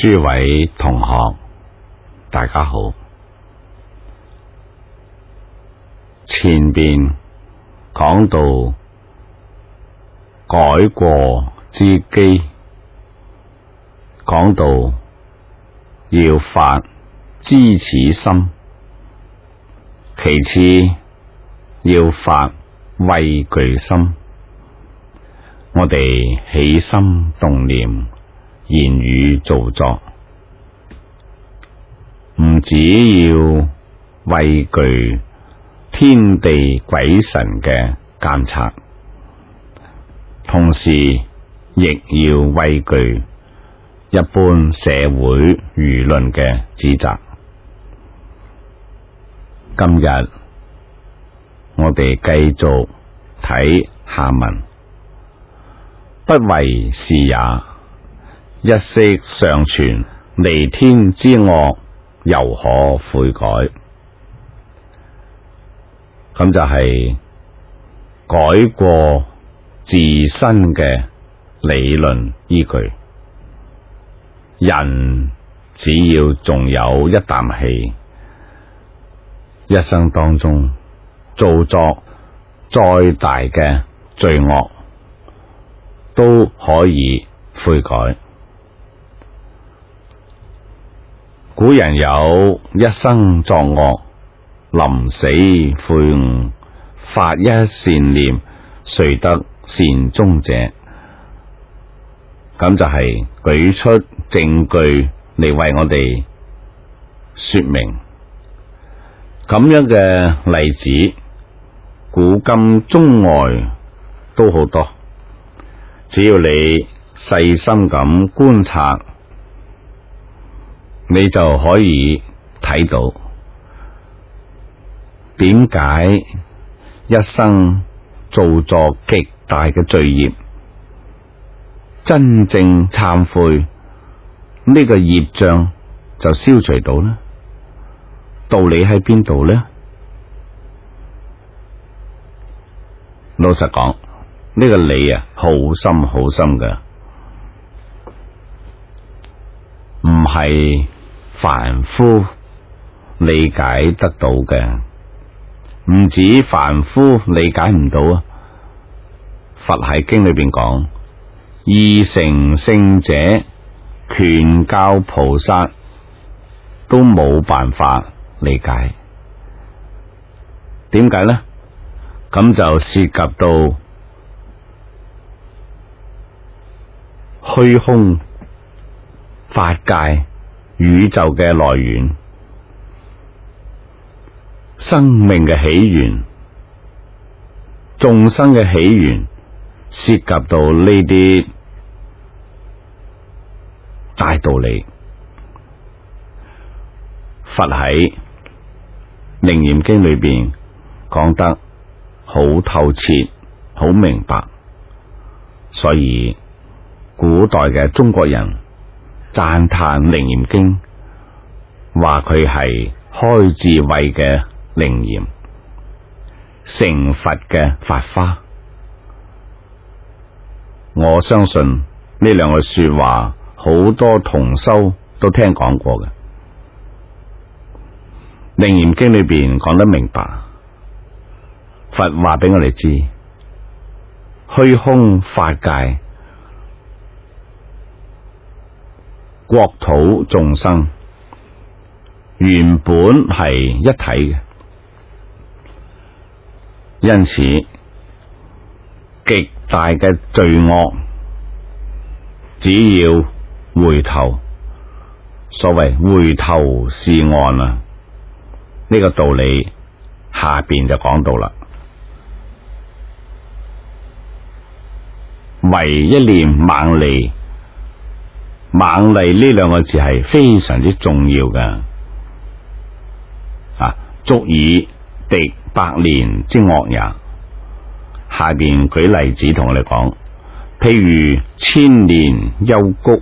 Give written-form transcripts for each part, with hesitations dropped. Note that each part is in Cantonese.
諸位同學，大家好。前邊講到改過之機，講到要發知恥心，其次要發畏懼心。我哋起心動念，言語造作，唔只要畏懼天地鬼神嘅監察，同時亦要畏懼一般社會輿論嘅指責。今日我哋繼續睇下文，不為是也，一息尚存，彌天之惡，猶可悔改。咁就係改過自身嘅理論依據。人只要仲有一啖氣，一生當中做作再大嘅罪惡都可以悔改。古人有一生作惡，臨死悔悟，發一善念，遂得善終者。咁就係舉出證據嚟為我哋說明。咁樣嘅例子，古今中外都好多。只要你細心咁觀察，你就可以睇到點解一生做作極大嘅罪業，真正懺悔呢個業障就消除到呢？道理喺邊度呢？老實講，呢個理啊，好深好深㗎，唔係凡夫理解得到嘅。唔止凡夫理解唔到啊！佛喺經裏邊講，二乘聖者、權教菩薩都冇辦法理解。點解呢？咁就涉及到虛空、法界、宇宙嘅來源、生命嘅起源、眾生嘅起源，涉及到呢啲大道理。佛喺楞嚴經裏邊講得好透徹，好明白，所以古代嘅中國人讚歎楞嚴經，話佢係開智慧嘅楞嚴，成佛嘅法華。我相信呢兩句說話，好多同修都聽講過嘅。楞嚴經裏邊講得明白，佛話俾我哋知，虛空法界、國土眾生原本係一體嘅，因此極大嘅罪惡，只要回頭，所謂回頭是岸啊！呢個道理下邊就講到啦。唯一念猛利，猛利呢兩個字係非常之重要嘅，足以敵百年之惡也。下邊舉例子同我哋講，譬如千年幽谷，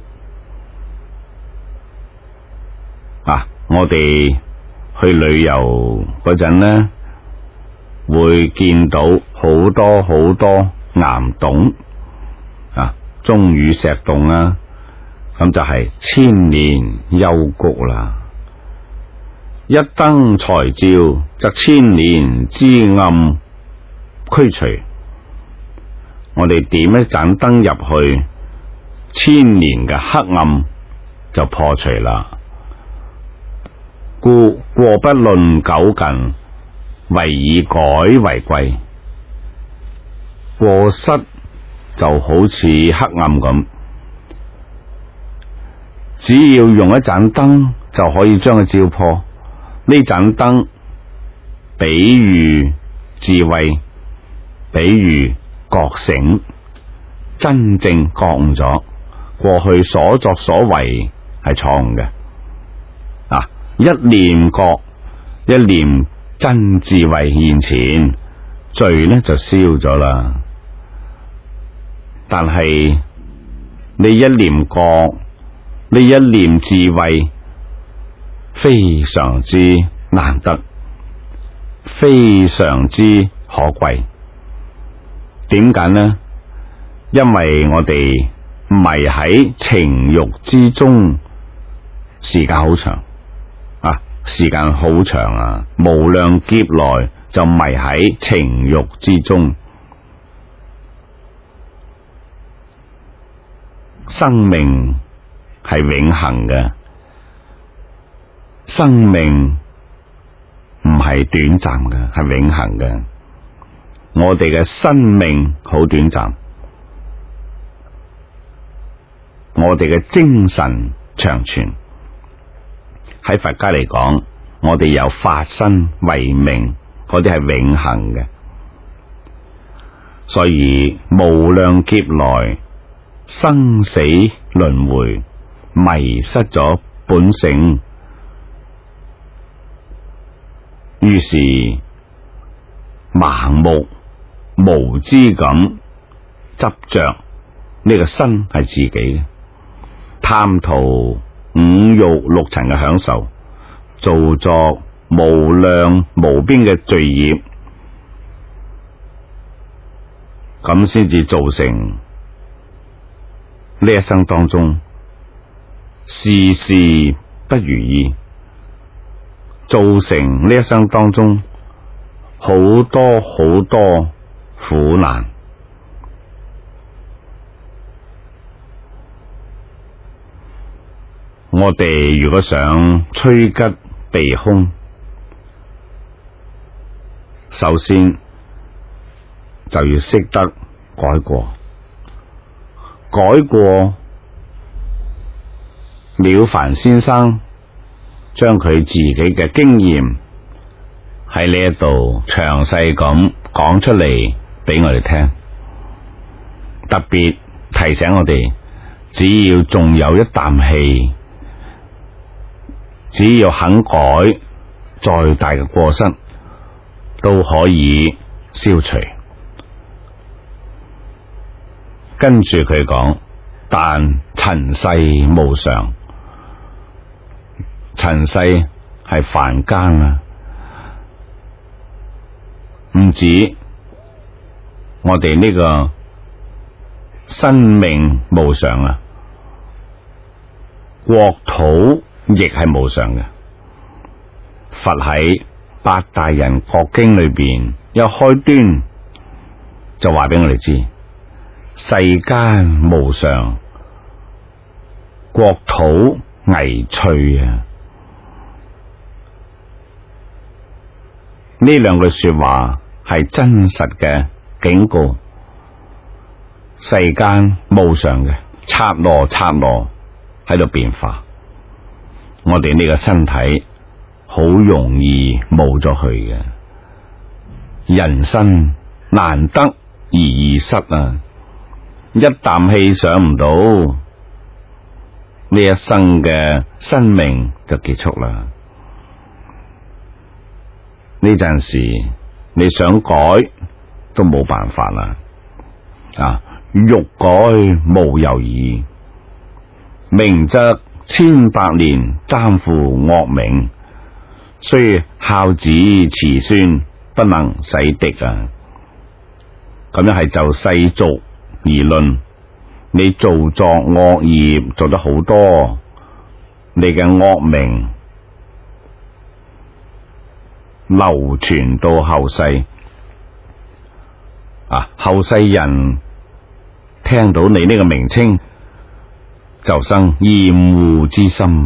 我哋去旅遊嗰陣呢，會見到好多好多岩洞，鐘乳石洞啊， 咁就係千年幽谷啦。一燈才照，則千年之暗驅除。我哋點一盞燈入去，千年嘅黑暗就破除啦。故過不論久近，唯以改為貴。過失就好似黑暗咁，只要用一盞燈就可以將佢照破。呢盞燈比喻智慧，比喻覺醒，真正覺悟咗過去所作所為係錯誤嘅。一念覺，一念真智慧現前，罪呢就消咗啦。但係你一念覺，呢一念智慧非常之難得，非常之可貴。點解呢？因為我哋迷喺情欲之中，時間好長時間好長啊！無量劫來就迷喺情欲之中。生命係永恆嘅，生命唔係短暫嘅，係永恆嘅。我哋嘅生命好短暫，我哋嘅精神長存。喺佛家嚟講，我哋有法身慧命，嗰啲係永恆嘅。所以無量劫來生死輪迴，迷失咗本性，於是盲目無知咁執着呢個身係自己嘅，貪圖五欲六塵嘅享受，做作無量無邊嘅罪業，咁先至造成呢一生當中事事不如意，造成呢一生當中好多好多苦難。我哋如果想趨吉避凶，首先就要識得改過。改過，了凡先生將佢自己嘅經驗喺呢一度詳細咁講出嚟俾我哋聽，特別提醒我哋，只要仲有一啖氣，只要肯改，再大嘅過失都可以消除。跟住佢講，但塵世無常，塵世係凡間啊，唔止我哋呢個生命無常啊，國土亦係無常嘅。佛喺八大人覺經裏邊一開端就話俾我哋知，世間無常，國土危脆啊！呢兩句說話係真實嘅警告。世間無常嘅，剎那剎那喺度變化，我哋呢個身體好容易冇咗佢嘅。人生難得而易失啊！一啖氣上唔到，呢一生嘅生命就結束啦。呢陣時你想改都冇辦法啦。欲改無猶豫，明則千百年擔負惡名，雖孝子慈孫不能洗滌啊！咁樣係就世俗而論， 你做作惡業做得好多，你嘅惡名流傳到後世，後世人聽到你呢個名稱就生厭惡之心。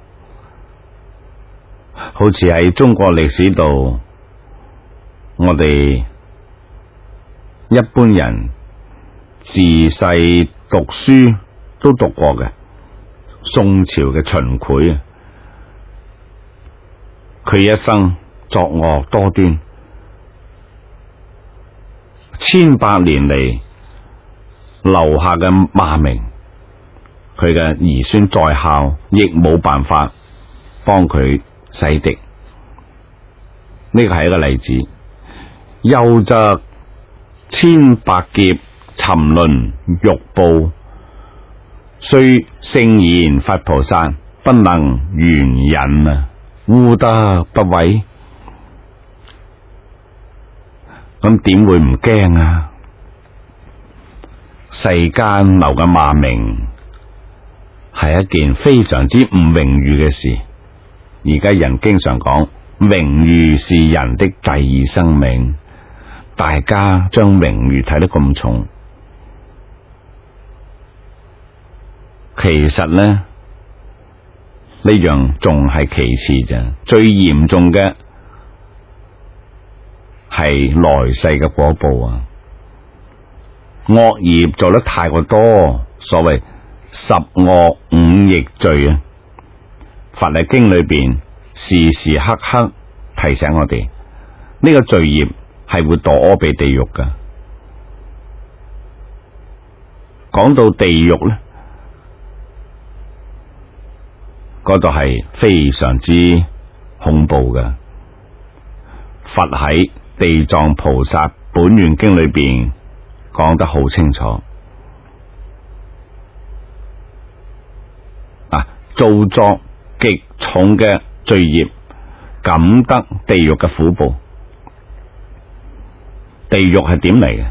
好似喺中國歷史度，我哋一般人自細讀書都讀過嘅宋朝嘅秦檜，佢一生作惡多端，千百年嚟留下嘅罵名，佢嘅兒孫在校亦冇辦法幫佢洗滌。呢個係一個例子。又則千百劫沉淪欲報，雖聖賢佛菩薩不能援引，污得不畏。咁點會唔驚啊？世間流嘅罵名係一件非常之唔榮譽嘅事。而家人經常講榮譽是人的第二生命，大家將榮譽睇得咁重，其實呢樣仲係其次啫，最嚴重嘅係來世嘅果報啊！惡業做得太過多，所謂十惡五逆罪啊！佛喺經裏邊時時刻刻提醒我哋，呢個罪業係會墮阿鼻地獄噶。講到地獄呢，嗰度係非常之恐怖噶。佛喺地藏菩薩本願經裏邊講得好清楚，造作極重嘅罪業，感得地獄嘅苦報。地獄係點嚟嘅？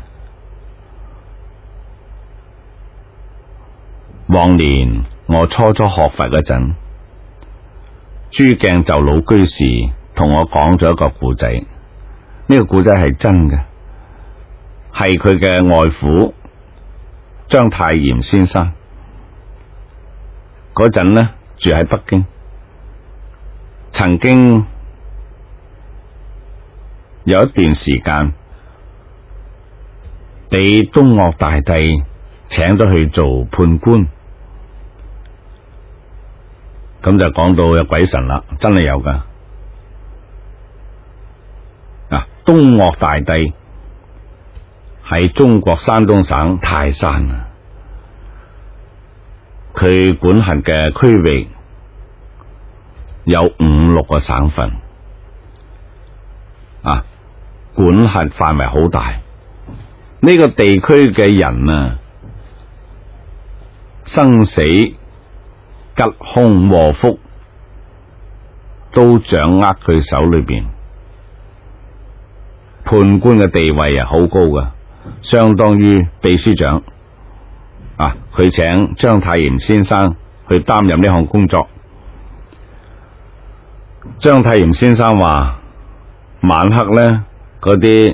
往年我初學佛嗰陣，珠鏡就老居士同我講咗一個故仔。呢個故仔係真嘅，係佢嘅外父章太炎先生嗰陣呢，住喺北京，曾經有一段時間俾東嶽大帝請咗去做判官。咁就講到有鬼神啦，真係有噶。東嶽大帝喺中國山東省泰山啊，佢管轄嘅區域有5-6個省份，管轄範圍好大。呢個地區嘅人啊，生死吉凶禍福都掌握佢手裏邊。判官嘅地位好高噶，相當於秘書長。佢請章太炎先生去擔任呢項工作。章太炎先生話：晚黑呢，嗰啲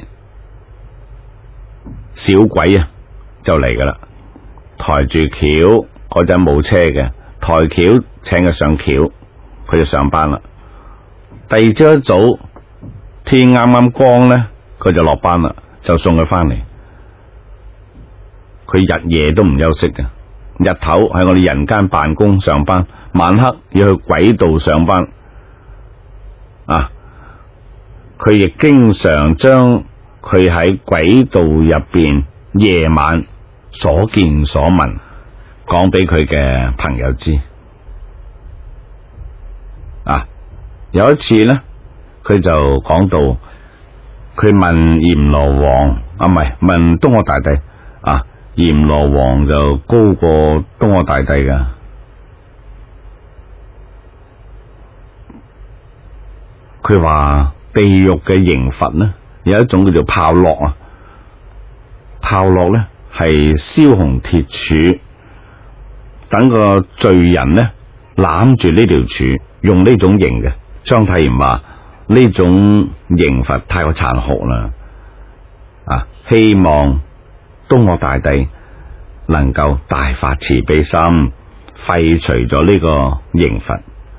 小鬼就嚟噶啦，抬住轎，嗰陣冇車嘅，抬轎請佢上轎，佢就上班啦。第二朝一早，天啱啱光呢，佢就落班啦，就送佢翻嚟。佢日夜都唔休息嘅，日頭喺我哋人間辦公上班，晚黑要去軌道上班。佢亦經常將佢喺軌道入邊夜晚所見所聞講俾佢嘅朋友知。有一次呢，佢就講到，佢問閻羅王，唔係問東嶽大帝。閻羅王就高過東嶽大帝噶。佢話地獄嘅刑罰呢，有一種叫做炮烙啊。炮烙呢係燒紅鐵柱，等個罪人呢攬住呢條柱，用呢種刑嘅。章太炎話呢種刑罰太過殘酷啦，希望東岳大帝能夠大發慈悲心，廢除咗呢個刑罰。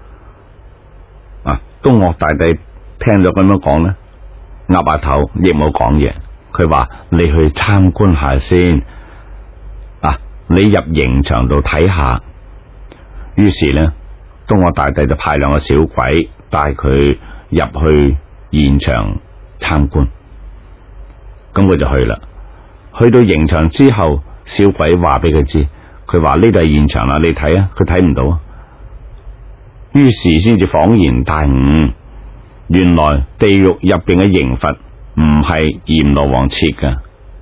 東岳大帝聽咗咁樣講呢，岌下頭亦冇講嘢。佢話你去參觀下先，你入刑場度睇下。於是呢，東岳大帝就派兩個小鬼帶佢入去現場參觀。咁佢就去啦。去到刑場之後，小鬼話俾佢知，佢話呢度係現場啦，你睇啊，佢睇唔到。於是先至恍然大悟，原來地獄入邊嘅刑罰唔係閻羅王設嘅，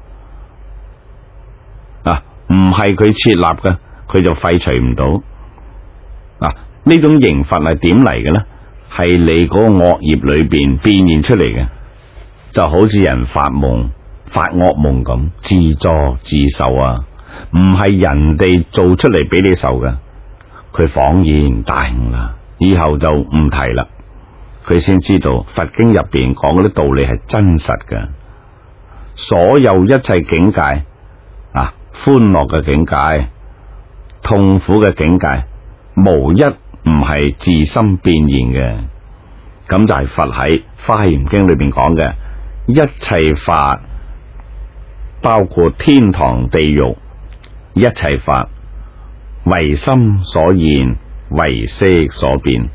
唔係佢設立嘅，佢就廢除唔到。呢種刑罰係點嚟嘅呢？係你嗰個惡業裏邊變現出嚟嘅，就好似人發夢、發惡夢咁，自作自受啊！唔係人哋做出嚟俾你受嘅。佢恍然大悟啦，以後就唔提啦。佢先知道佛經入邊講嗰啲道理係真實嘅，所有一切境界，歡樂嘅境界、痛苦嘅境界，無一唔係自心變現嘅。咁就係佛喺《華嚴經》裏邊講嘅一切法，包括天堂、地獄，一切法唯心所現，唯色所變。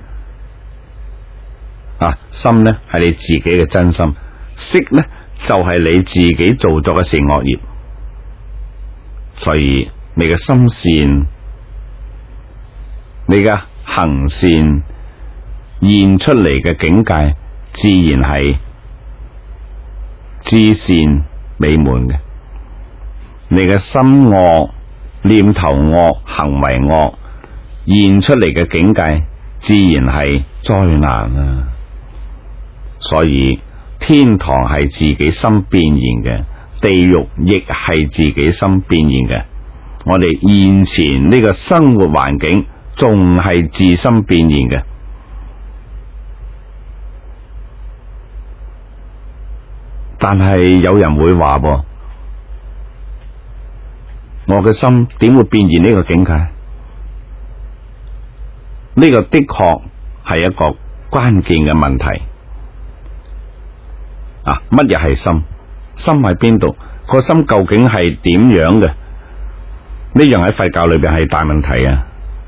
心呢係你自己嘅真心，色呢就係你自己做作嘅善惡業。所以你嘅心善，你嘅行善現出嚟嘅境界，自然係至善美滿嘅。你嘅心惡、念頭惡、行為惡現出嚟嘅境界，自然係災難啊！所以天堂係自己心變現嘅，地獄亦係自己心變現嘅。我哋現前呢個生活環境仲係自心變現嘅。但係有人會話噃，我嘅心點會變現呢個境界？呢個的確係一個關鍵嘅問題。乜嘢係心？心喺邊度？個心究竟係點樣嘅？呢樣喺佛教裏邊係大問題啊！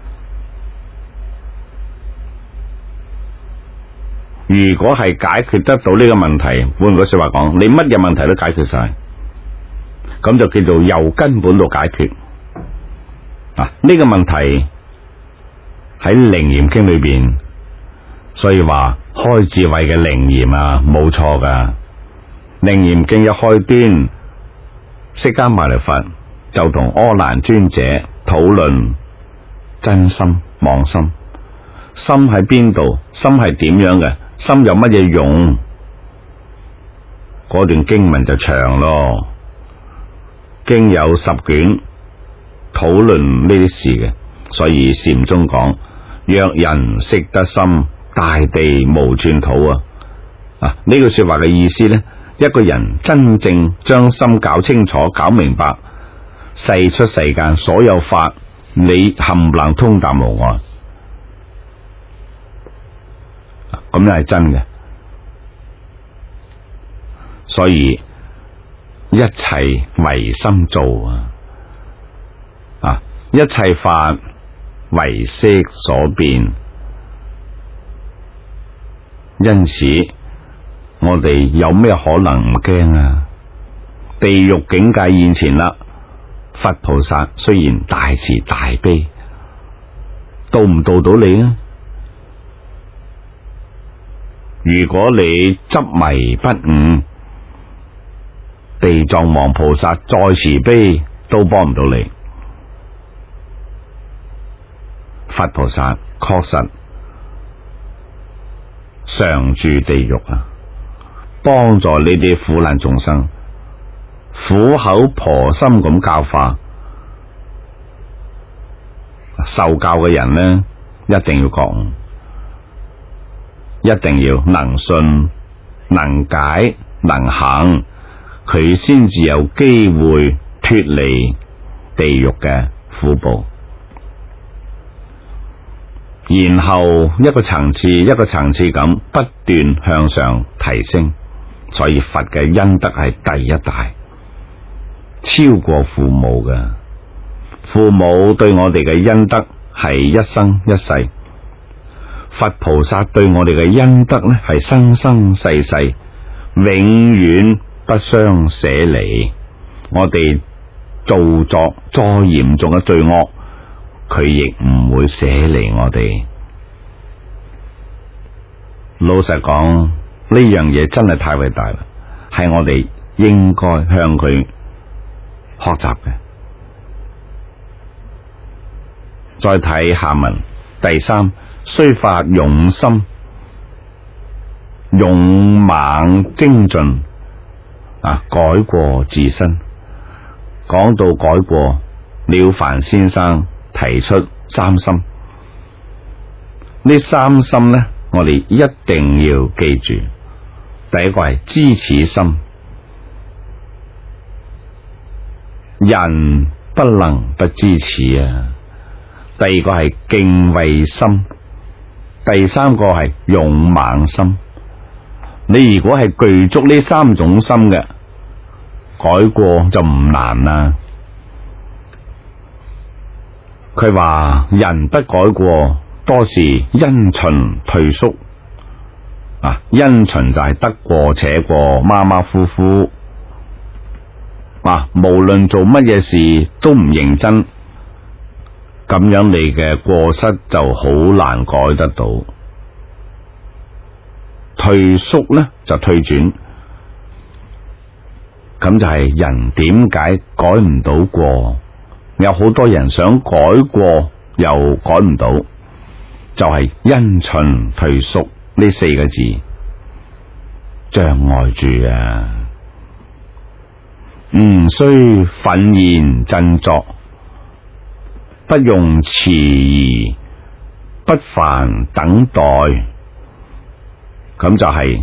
如果係解決得到呢個問題，換句說話講，你乜嘢問題都解決晒，咁就叫做由根本度解決。呢個問題喺《楞嚴經》裏邊，所以話開智慧嘅楞嚴冇錯噶。《楞嚴經》一開端，釋迦牟尼佛就同阿難尊者討論真心、妄心。心喺邊度？心係點樣嘅？心有乜嘢用？嗰段經文就長咯，經有10卷討論呢啲事嘅。所以禪宗講：若人識得心，大地無寸土啊！呢句說話嘅意思呢，一個人真正將心搞清楚、搞明白，世出世間所有法，你冚唪唥通達無礙，咁樣係真嘅。所以一切唯心造一切法唯色所變。因此我哋有咩可能唔驚啊？地獄境界現前啦，佛菩薩雖然大慈大悲，度唔度到你啊？如果你執迷不悟，地藏王菩薩再慈悲都幫唔到你。佛菩薩確實常住地獄幫助呢啲苦難眾生苦口婆心咁教化，受教嘅人呢，一定要覺悟，一定要能信、能解、能行，佢先至有機會脫離地獄嘅苦報。然後一個層次一個層次咁不斷向上提升，所以佛嘅恩德係第一大，超過父母嘅。父母對我哋嘅恩德係一生一世，佛菩薩對我哋嘅恩德呢係生生世世，永遠不相捨離。我哋做作再嚴重嘅罪惡，佢亦唔會捨離我哋。老實講，呢樣嘢真係太偉大啦，係我哋應該向佢學習嘅。再睇下文，第三，須發勇心，勇猛精進，改過自新。講到改過，了凡先生提出三心，呢三心呢，我哋一定要記住。第一個係知恥心，人不能不知恥啊。第二個係敬畏心，第三個係勇猛心。你如果係具足呢三種心嘅，改過就唔難啦。佢話人不改過，多是因循退縮。因循就係得過且過，馬馬虎虎。無論做乜嘢事都唔認真，咁樣你嘅過失就好難改得到。退縮呢就退轉，咁就係人點解改唔到過？有好多人想改過又改唔到，就係因循退縮呢四個字障礙住啊！唔需憤然振作，不用遲疑，不煩等待，咁就係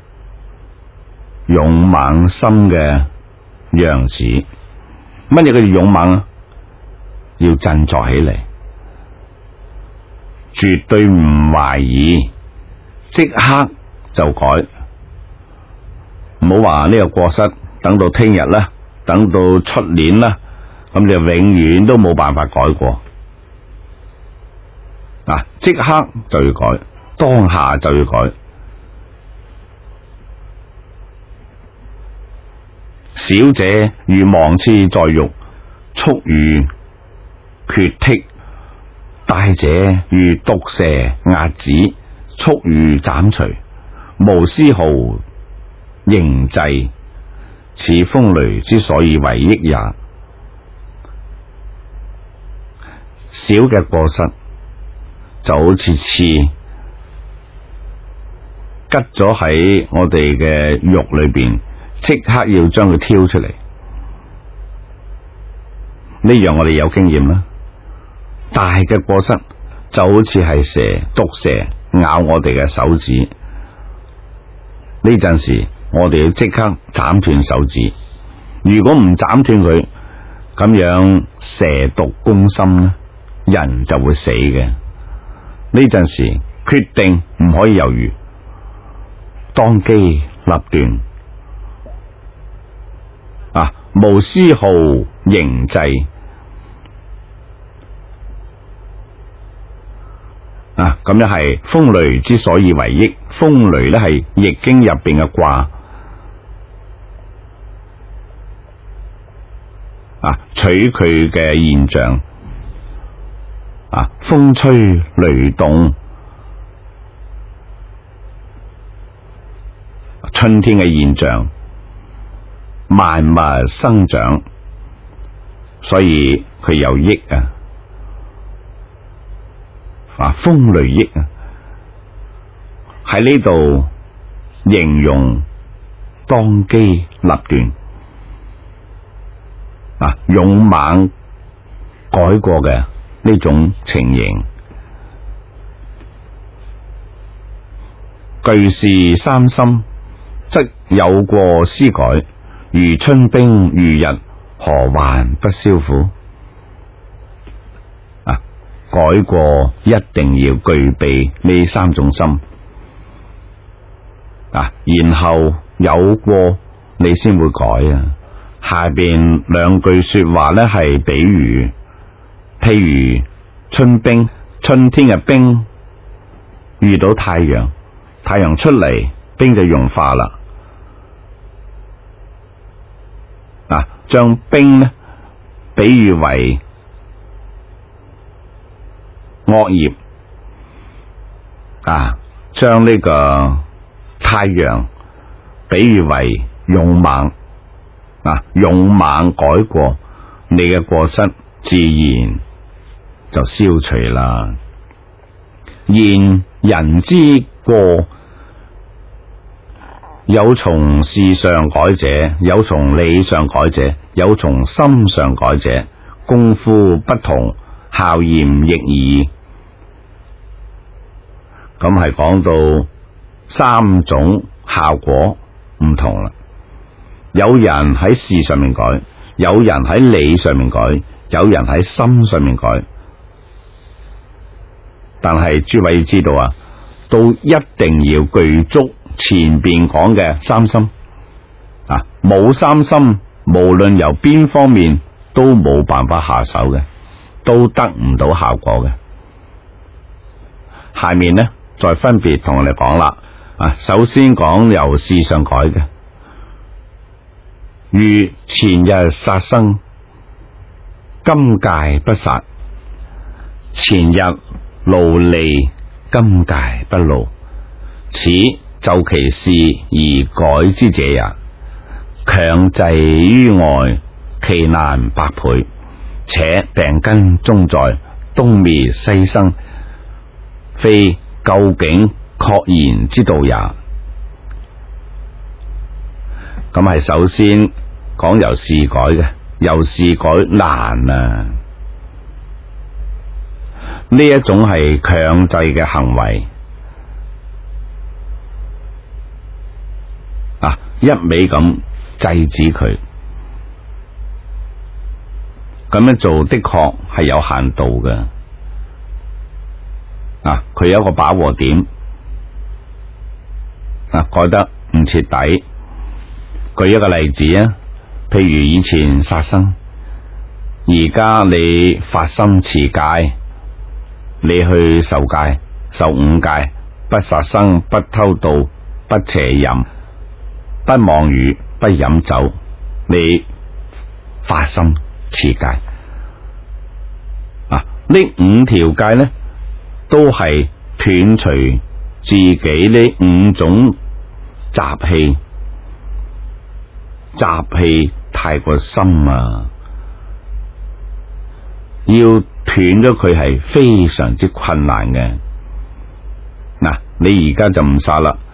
勇猛心嘅樣子。乜嘢叫勇猛啊？要振作起嚟，絕對唔懷疑，即刻就改。唔好話呢個過失等到聽日啦，等到出年啦，咁你就永遠都冇辦法改過。即刻就要改，當下就要改。小者如芒刺在肉，速如決剔；大者如毒蛇壓指，速如斬除。無絲毫凝滯，此風雷之所以為益也。小嘅過失就好似刺吉咗喺我哋嘅肉裏邊，即刻要將佢挑出嚟。呢樣我哋有經驗啦。大嘅過失就好似係毒蛇咬我哋嘅手指，呢陣時我哋要即刻斬斷手指。如果唔斬斷佢，咁樣蛇毒攻心呢，人就會死嘅。呢陣時決定唔可以猶豫，當機立斷，無絲毫凝滯。咁樣係風雷之所以為益。風雷咧係易經入邊嘅卦，取佢嘅現象，風吹雷動，春天嘅現象，萬物生長，所以佢有益啊！風雷益啊，喺呢度形容當機立斷。 勇猛改過嘅呢種情形。具是三心，則有過思改，如春冰如日，何患不消乎？改過一定要具備呢三種心，然後有過你先會改啊。下邊兩句說話呢係比喻，譬如春冰，春天嘅冰遇到太陽，太陽出嚟，冰就融化啦。將冰呢比喻為惡業，將呢個太陽比喻為勇猛，勇猛改過，你嘅過失自然就消除啦。然人之過，有從事上改者，有從理上改者，有從心上改者，功夫不同，效驗亦異。咁係講到三種效果唔同啦。有人喺事上面改，有人喺理上面改，有人喺心上面改。但係諸位知道都一定要具足前邊講嘅三心。冇三心，無論由邊方面都冇辦法下手嘅，都得唔到效果嘅。下面呢再分別同我哋講啦。首先講由事上改嘅，如前日殺生，今戒不殺；前日勞利，今戒不勞。此就其事而改之者也。強制於外，其難百倍，且病根終在，東滅西生，非究竟確然之道也。咁係首先講由事改嘅，由事改難啊！呢一種係強制嘅行為，一味咁制止佢，咁樣做的確係有限度嘅。佢有一個飽和點，改得唔徹底。舉一個例子譬如以前殺生，而家你發心持戒，你去受戒，受5戒：不殺生、不偷盜、不邪淫、不妄語、不飲酒。你發心持戒，呢5條戒呢，都係斷除自己呢5種習氣。習氣太過深要斷咗佢係非常之困難嘅。你而家就唔殺啦，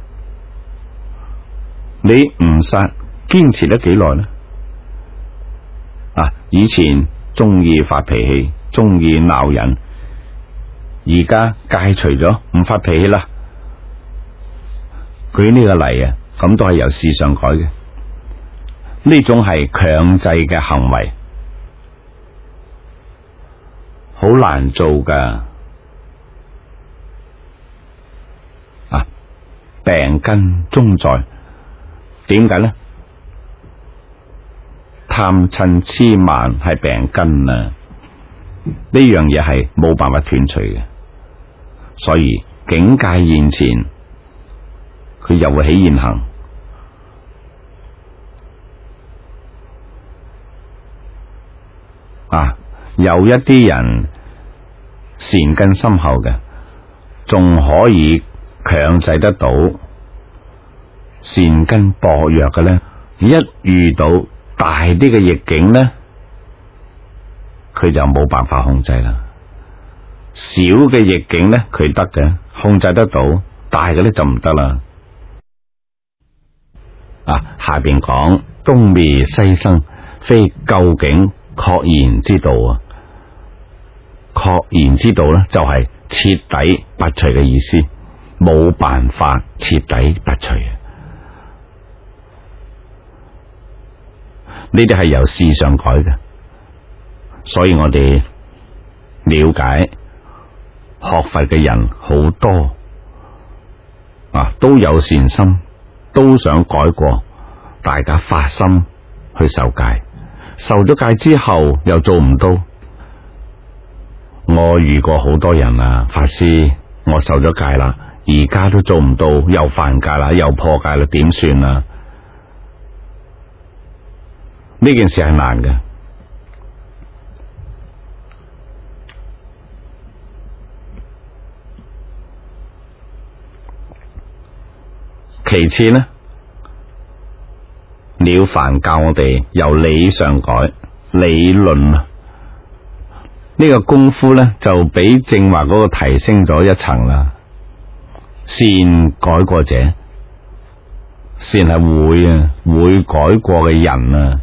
你唔殺堅持得幾耐呢？以前中意發脾氣，中意鬧人，而家戒除咗，唔發脾氣啦。舉呢個例咁都係由事上改嘅。呢種係強制嘅行為，好難做噶。病根終在，點解呢？貪嗔癡慢係病根啊！呢樣嘢係冇辦法斷除嘅，所以境界現前，佢又會起現行。有一啲人善根深厚嘅，仲可以強制得到；善根薄弱嘅呢，一遇到大啲嘅逆境呢，佢就冇辦法控制啦。小嘅逆境呢，佢得嘅，控制得到；大嘅呢就唔得啦。下邊講東滅西生， 非究竟確然知道啊。確然知道呢，就係徹底拔除嘅意思，冇辦法徹底拔除。呢啲係由事上改嘅，所以我哋了解學佛嘅人好多都有善心，都想改過，大家發心去受戒，受咗戒之後又做唔到。我遇過好多人啊，法師，我受咗戒啦，而家都做唔到，又犯戒啦，又破戒啦，點算啊？呢件事係難嘅。其次呢，了凡教我哋由理上改，理論啊，呢個功夫呢，就比正話嗰個提升咗一層啦。善改過者，善係會改過嘅人啊。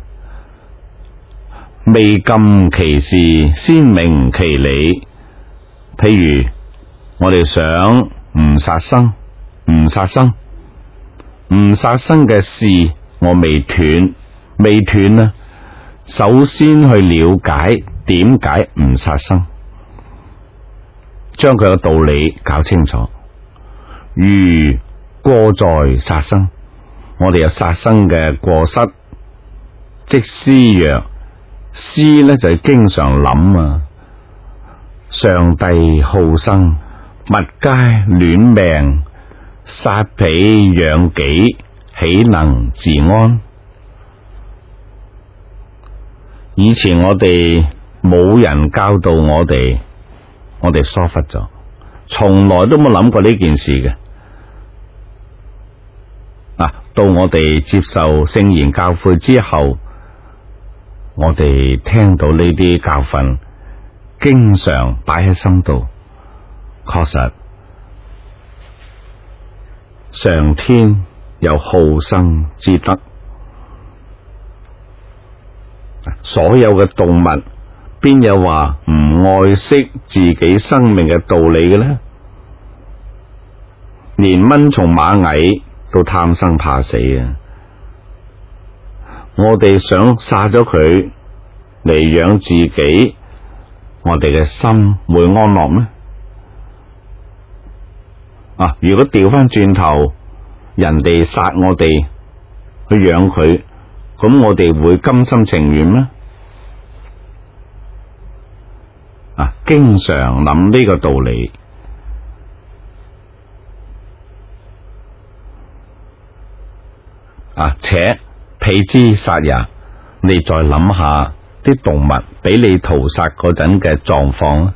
未禁其事，先明其理。譬如我哋想唔殺生，唔殺生嘅事，我未斷啊。首先去了解點解唔殺生，將佢嘅道理搞清楚。如過在殺生，我哋有殺生嘅過失，即思若。思呢就係經常諗啊，上帝好生，物皆戀命，殺彼養己，豈能自安？以前我哋冇人教導我哋疏忽咗，從來都冇諗過呢件事嘅。到我哋接受聖言教誨之後，我哋聽到呢啲教訓，經常擺喺心度。確實，上天有好生之德，所有嘅動物邊有話唔愛惜自己生命嘅道理嘅呢？連蚊蟲螞蟻都貪生怕死啊！我哋想殺咗佢嚟養自己，我哋嘅心會安樂咩？如果調翻轉頭，人哋殺我哋去養佢，咁我哋會甘心情願咩？經常諗呢個道理。且彼之殺也，你再諗下啲動物俾你屠殺嗰陣嘅狀況，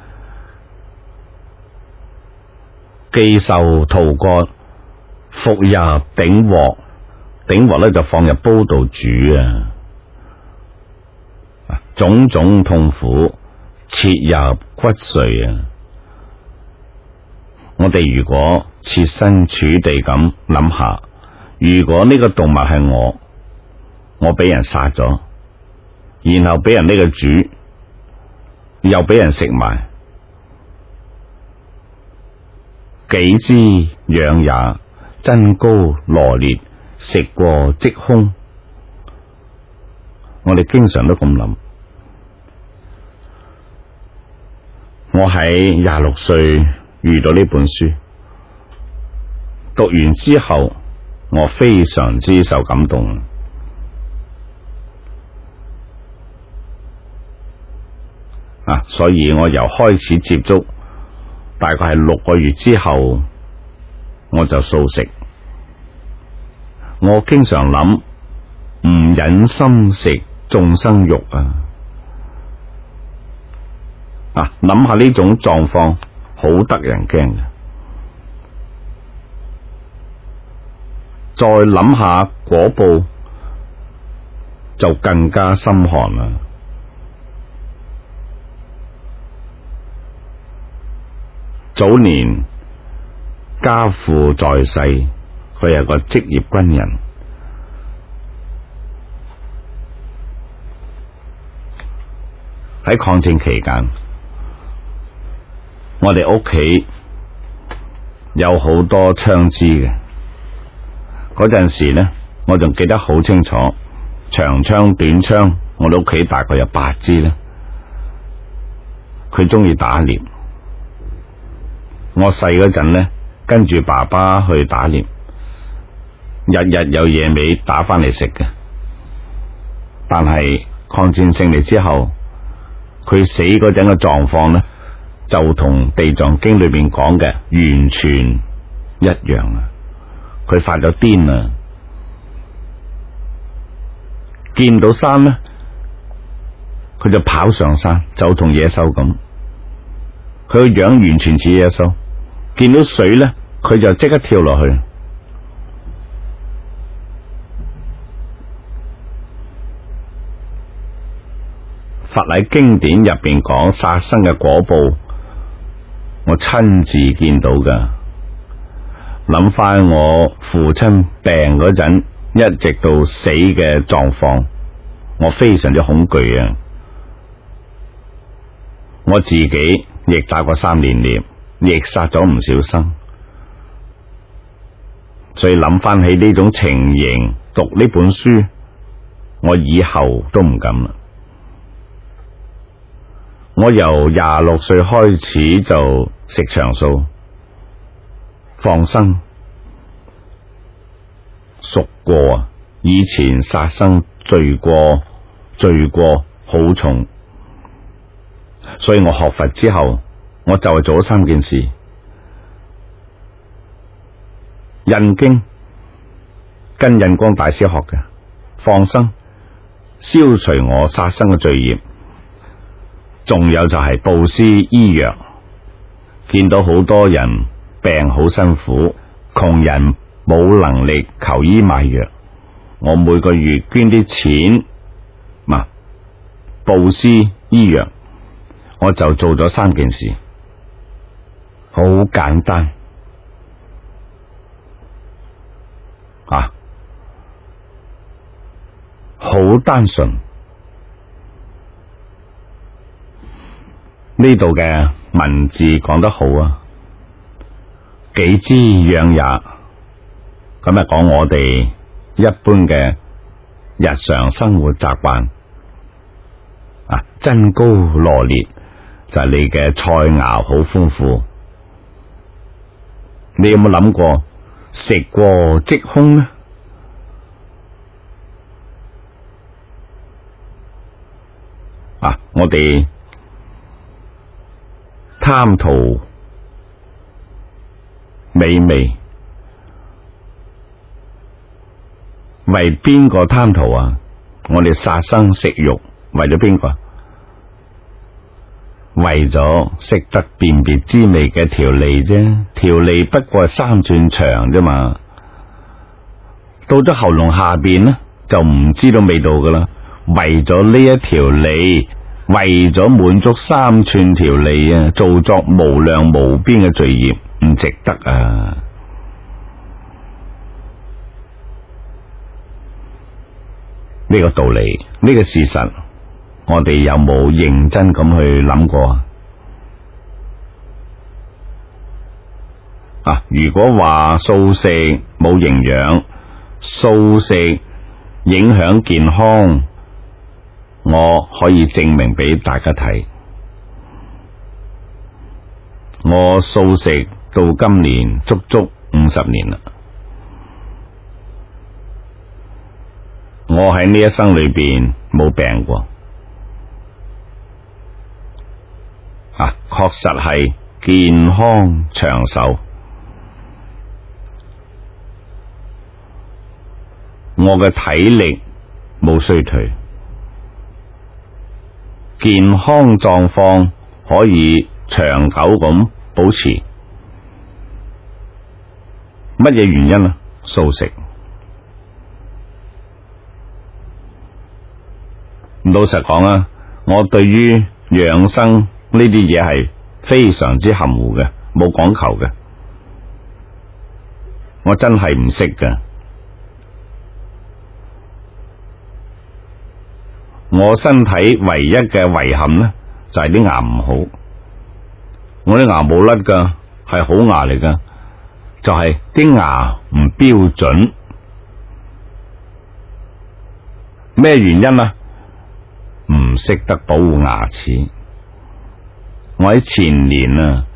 既受屠割，復入鼎鑊，鼎鑊咧就放入煲度煮啊，種種痛苦切入骨髓啊！我哋如果設身處地咁諗下，如果呢個動物係我俾人殺咗，然後俾人呢個煮，又俾人食埋，己之養也，真高羅列，食過即空。我哋經常都咁諗。我喺26歲遇到呢本書，讀完之後我非常之受感動。所以我由開始接觸，大概係6個月之後，我就素食。我經常諗，唔忍心食眾生肉諗下呢種狀況，好得人驚嘅。再諗下果報，就更加心寒啦。早年家父在世，佢係個職業軍人， 喺抗戰期間，我哋屋企有好多槍支嘅，嗰陣時呢，我仲記得好清楚，長槍、短槍，我哋屋企大概有8支呢。佢中意打獵，我細嗰陣呢，跟住爸爸去打獵，日日有野味打翻嚟食嘅。但係抗戰勝利之後，佢死嗰陣嘅狀況呢，就同地藏經裏邊講嘅完全一樣啊！佢發咗癲啊！見到山呢，佢就跑上山，就同野獸咁。佢個樣完全似野獸，見到水呢，佢就即刻跳落去。佛喺經典入邊講殺生嘅果報，我親自見到噶。諗翻我父親病嗰陣，一直到死嘅狀況，我非常之恐懼啊！我自己亦打過3年獵，亦殺咗唔少生，所以諗翻起呢種情形，讀呢本書，我以後都唔敢啦。我由26歲開始就食長素、放生、贖過啊！以前殺生罪過好重，所以我學佛之後，我就係做咗3件事：印經跟印光大師學嘅，放生消除我殺生嘅罪業。仲有就係布施醫藥，見到好多人病好辛苦，窮人冇能力求醫買藥，我每個月捐啲錢，布施醫藥，我就做咗3件事，好簡單啊，好單純。呢度嘅文字講得好啊，己之養也，咁啊講我哋一般嘅日常生活習慣啊，僧高羅列就係你嘅菜肴好豐富，你有冇諗過食過即空呢？啊，我哋貪圖美味，為邊個貪圖啊？我哋殺生食肉，為咗邊個？為咗識得辨別滋味嘅條脷啫，條脷不過係3寸長啫嘛，到咗喉嚨下邊呢，就唔知道味道噶啦。為咗呢一條脷，為咗滿足3寸條脷啊，做作無量無邊嘅罪業，唔值得啊！呢個道理，呢個事實，我哋有冇認真咁去諗過啊？如果話素食冇營養，素食影響健康，我可以證明俾大家睇。我素食到今年足足50年啦。我喺呢一生裏邊冇病過，確實係健康長壽。我嘅體力冇衰退，健康狀況可以長久咁保持。乜嘢原因啊？素食。老實講啊，我對於養生呢啲嘢係非常之含糊嘅，冇講求嘅，我真係唔識㗎。 我身體唯一嘅遺憾呢，就係啲牙唔好。我啲牙冇甩噶，係好牙嚟噶，就係啲牙唔標準。咩原因啊？唔識得保護牙齒。我喺前年啊，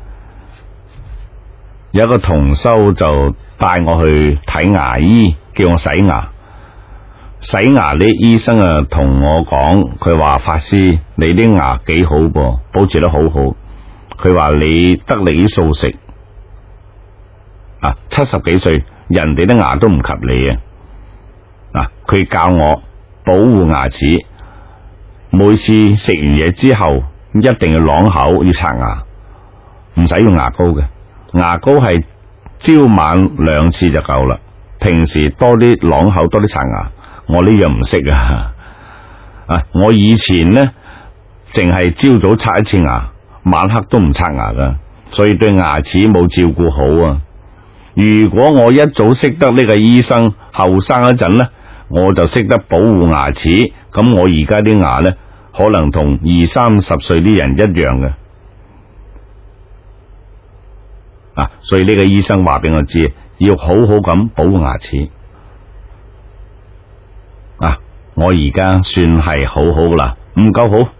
有一個同修就帶我去睇牙醫，叫我洗牙。洗牙呢，醫生啊同我講，佢話法師你啲牙幾好噃，保持得好好。佢話你得力於素食啊，70幾歲人哋啲牙都唔及你啊。嗱，佢教我保護牙齒，每次食完嘢之後一定要啷口，要刷牙，唔使用牙膏嘅。牙膏係朝晚2次就夠啦，平時多啲啷口，多啲刷牙。我呢樣唔識啊！我以前呢，淨係朝早刷一次牙，晚黑都唔刷牙噶，所以對牙齒冇照顧好啊。如果我一早識得呢個醫生，後生嗰陣呢，我就識得保護牙齒，咁我而家啲牙呢，可能同20-30歲啲人一樣嘅。所以呢個醫生話俾我知，要好好咁保護牙齒。我而家算係好好啦，唔夠好。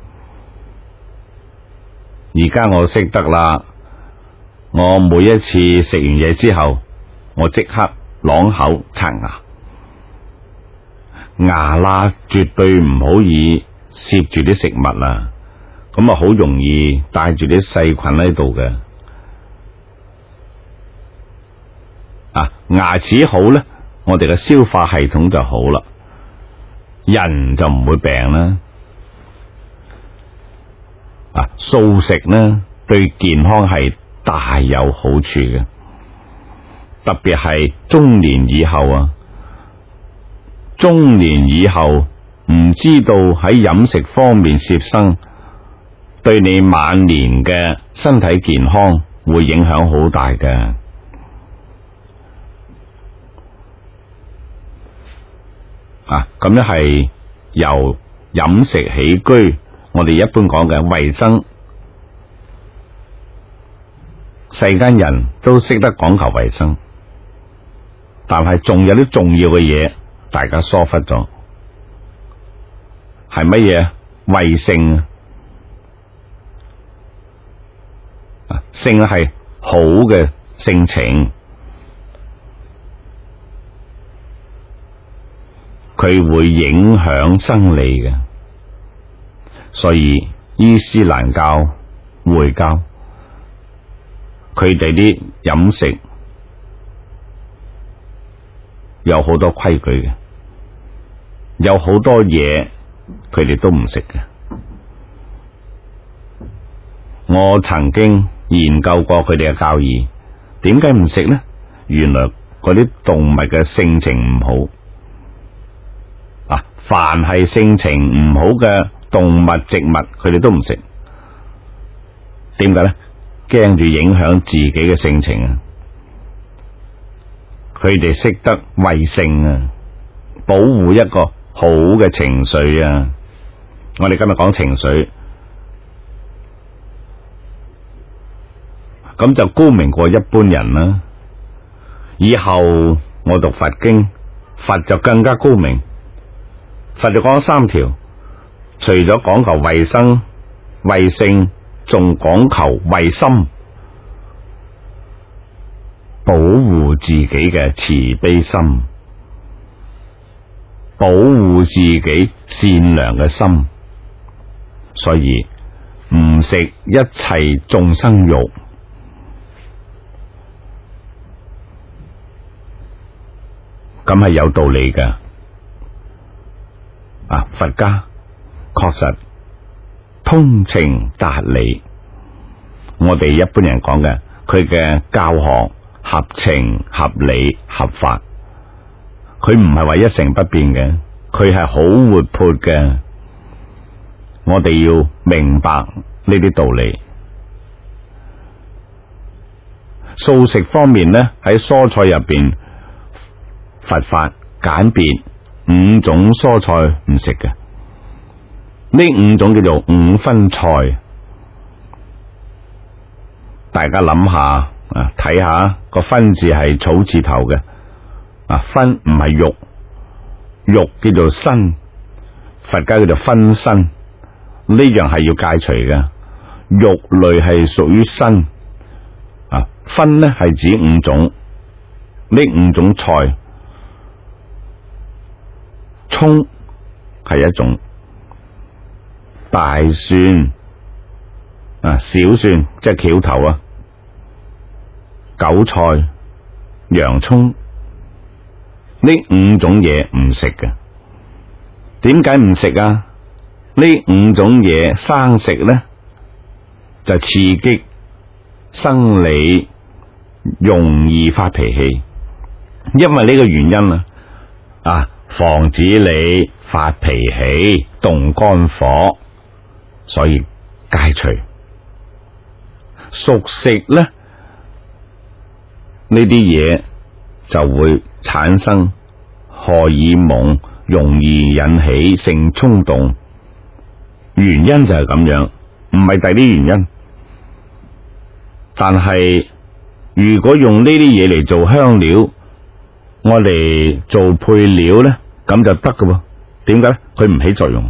而家我識得啦，我每一次食完嘢之後，我即刻啷口刷牙。牙罅絕對唔可以攝住啲食物啊，咁啊好容易帶住啲細菌喺度嘅。牙齒好咧，我哋嘅消化系統就好啦，人就唔會病啦。素食呢，對健康係大有好處嘅，特別係中年以後啊。中年以後唔知道喺飲食方面攝生，對你晚年嘅身體健康會影響好大嘅。咁樣係由飲食起居，我哋一般講嘅衛生，世間人都識得講求衛生，但係仲有啲重要嘅嘢，大家疏忽咗，係乜嘢？衛性性係好嘅性情，佢會影響生理嘅，所以伊斯蘭教、回教，佢哋啲飲食有好多規矩嘅，有好多嘢佢哋都唔食嘅。我曾經研究過佢哋嘅教義，點解唔食呢？原來嗰啲動物嘅性情唔好。凡係性情唔好嘅動物、植物，佢哋都唔食。點解呢？驚住影響自己嘅性情啊！佢哋識得衛性啊，保護一個好嘅情緒啊！我哋今日講情緒，咁就高明過一般人啦。以後我讀佛經，佛就更加高明。佛就講3條，除咗講求衛生、衛性，仲講求衛心，保護自己嘅慈悲心，保護自己善良嘅心。所以唔食一切眾生肉，咁係有道理嘅。佛家確實通情達理，我哋一般人講嘅，佢嘅教學合情合理合法，佢唔係話一成不變嘅，佢係好活潑嘅。我哋要明白呢啲道理。素食方面呢，喺蔬菜入邊，佛法簡別5種蔬菜唔食嘅， 呢五種叫做五分菜。大家諗下啊，睇下個分字係草字頭嘅啊，分唔係肉，肉叫做身，佛家叫做分身，呢樣係要戒除嘅。肉類係屬於身啊，分呢係指五種，呢五種菜，蔥係一種，大蒜啊，小蒜即係轎頭啊，韭菜、洋蔥，呢五種嘢唔食嘅。點解唔食啊？呢五種嘢生食呢，就刺激生理，容易發脾氣。因為呢個原因啊，防止你發脾氣、動肝火，所以戒除。熟食呢，呢啲嘢就會產生荷爾蒙，容易引起性衝動。原因就係咁樣，唔係第啲原因。但係如果用呢啲嘢嚟做香料，我哋做配料呢，咁就得㗎喎。點解呢？佢唔起作用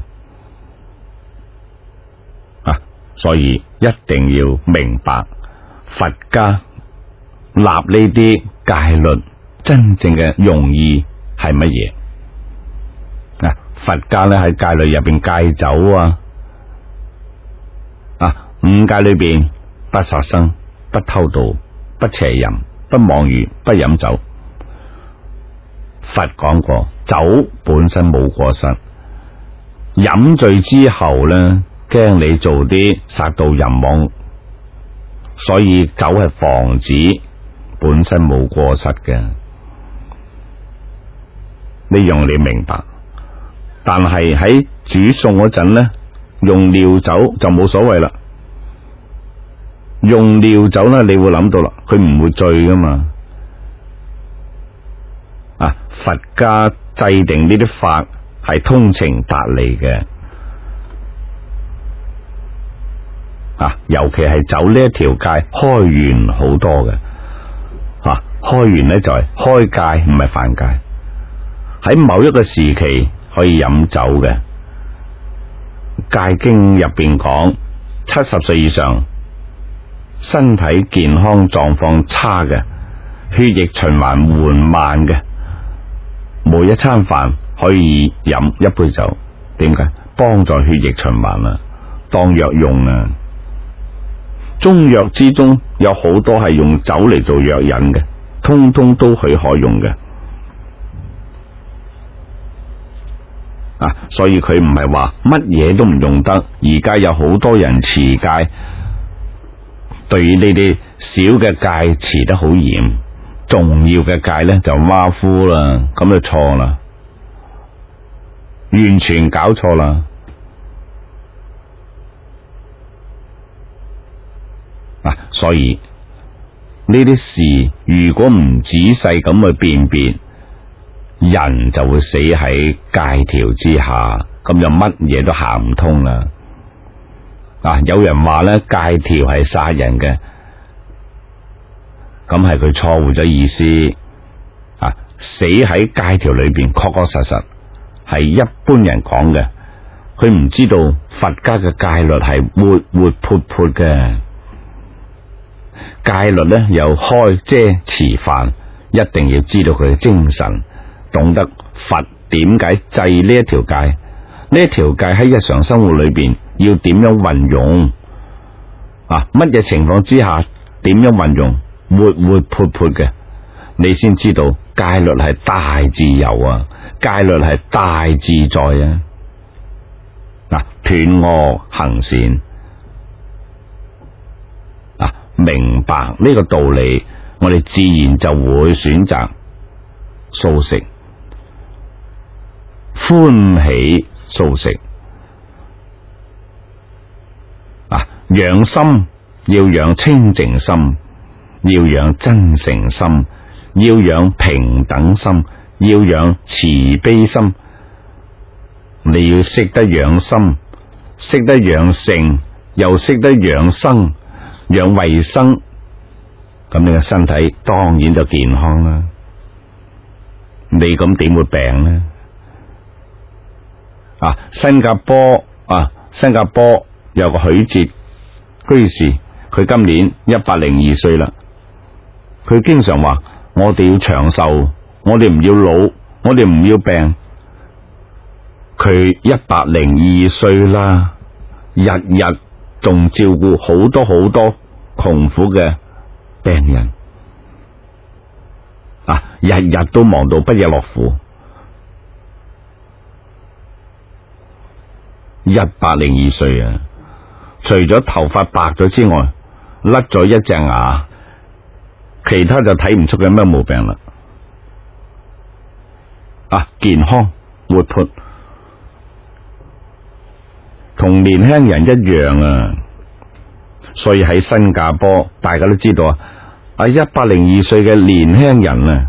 啊！所以一定要明白佛家立呢啲戒律真正嘅用意係乜嘢啊？佛家呢喺戒律入邊戒酒五戒裏邊不殺生、不偷盜、不邪淫、不妄語、不飲酒。佛講過，酒本身冇過失，飲醉之後呢，驚你做啲殺盜淫妄，所以酒係防止，本身冇過失嘅。呢樣你明白，但係喺煮餸嗰陣呢，用料酒就冇所謂啦。用料酒呢，你會諗到啦，佢唔會醉噶嘛。佛家制定呢啲法係通情達理嘅尤其係走呢一條戒開源好多嘅開源呢就係開戒，唔係犯戒。喺某一個時期可以飲酒嘅，戒經入邊講70歲以上身體健康狀況差嘅，血液循環緩慢嘅，每一餐飯可以飲一杯酒。點解？幫助血液循環當藥用中藥之中有好多係用酒嚟做藥引嘅，通通都許可用嘅所以佢唔係話乜嘢都唔用得。而家有好多人持戒，對於呢啲小嘅戒持得好嚴，重要嘅戒呢就馬虎啦，咁就錯啦，完全搞錯啦。所以呢啲事如果唔仔細咁去辨別，人就會死喺戒條之下，咁就乜嘢都行唔通啦。有人話呢，戒條係殺人嘅，咁係佢錯誤咗意思死喺戒條裏邊確確實實係一般人講嘅，佢唔知道佛家嘅戒律係活活潑潑嘅。戒律呢有開遮持犯，一定要知道佢嘅精神，懂得佛點解制呢一條戒，呢一條戒喺日常生活裏邊要點樣運用乜嘢情況之下點樣運用，活活潑潑嘅，你先知道戒律係大自由戒律係大自在斷惡行善明白呢個道理，我哋自然就會選擇素食，歡喜素食養心要養清淨心，要養真誠心，要養平等心，要養慈悲心。你要識得養心， 識得養性，又識得養生、養衛生，咁你嘅身體當然就健康啦。你咁點會病呢？新加坡有個許哲居士，佢今年102歲啦。佢經常話：我哋要長壽，我哋唔要老，我哋唔要病。佢102歲啦，日日仲照顧好多好多窮苦嘅病人，日日都忙到不亦樂乎。102歲啊！除咗頭髮白咗之外，甩咗一隻牙，其他就睇唔出嘅咩毛病啦。健康活潑，同年輕人一樣啊！所以喺新加坡，大家都知道102歲嘅年輕人啊，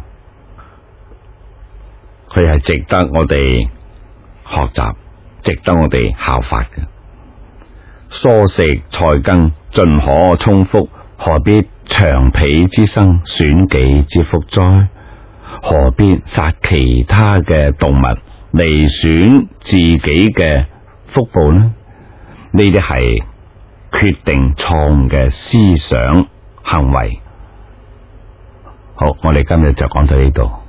佢係值得我哋學習，值得我哋效法嘅。蔬食菜羹盡可充腹，何必長彼之生，損己之福哉？何必殺其他嘅動物嚟損自己嘅福報呢？呢啲係決定錯誤嘅思想行為。好，我哋今日就講到呢度。